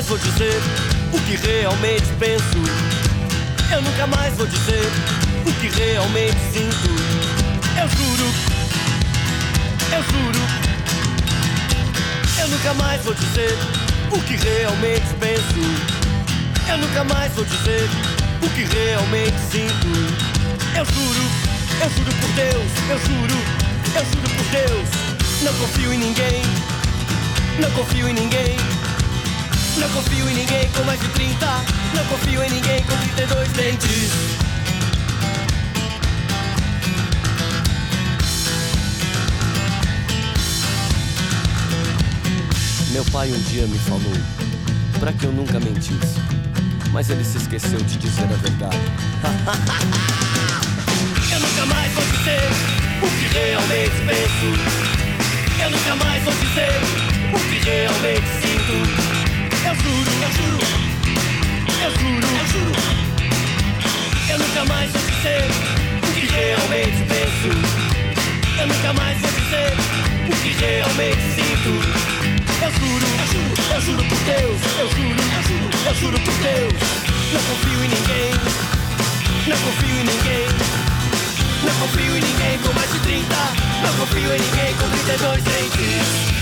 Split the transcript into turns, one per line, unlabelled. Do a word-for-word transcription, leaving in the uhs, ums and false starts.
mais vou dizer o que realmente penso. Eu nunca mais vou dizer o que realmente sinto. Eu juro, eu juro. Eu nunca mais vou dizer o que realmente penso. Eu nunca mais vou dizer o que realmente sinto. Eu juro, eu juro por Deus, eu juro, eu juro por Deus. Não confio em ninguém, não confio em ninguém. Não confio em ninguém com mais de trinta. Não confio em ninguém com trinta e dois dentes. Meu pai um dia me falou pra que eu nunca mentisse, mas ele se esqueceu de dizer a verdade. Eu nunca mais vou dizer o que realmente penso. Eu nunca mais vou dizer o que realmente sinto. Eu juro, eu juro, eu juro, eu juro. Eu nunca mais vou dizer o que realmente penso. Eu nunca mais vou dizer o que realmente sinto. Eu juro, eu juro, eu juro por Deus. Eu juro, eu juro, eu juro por Deus. Não confio em ninguém, não confio em ninguém. Não confio em ninguém com mais de trinta. Não confio em ninguém com trinta e dois dentes.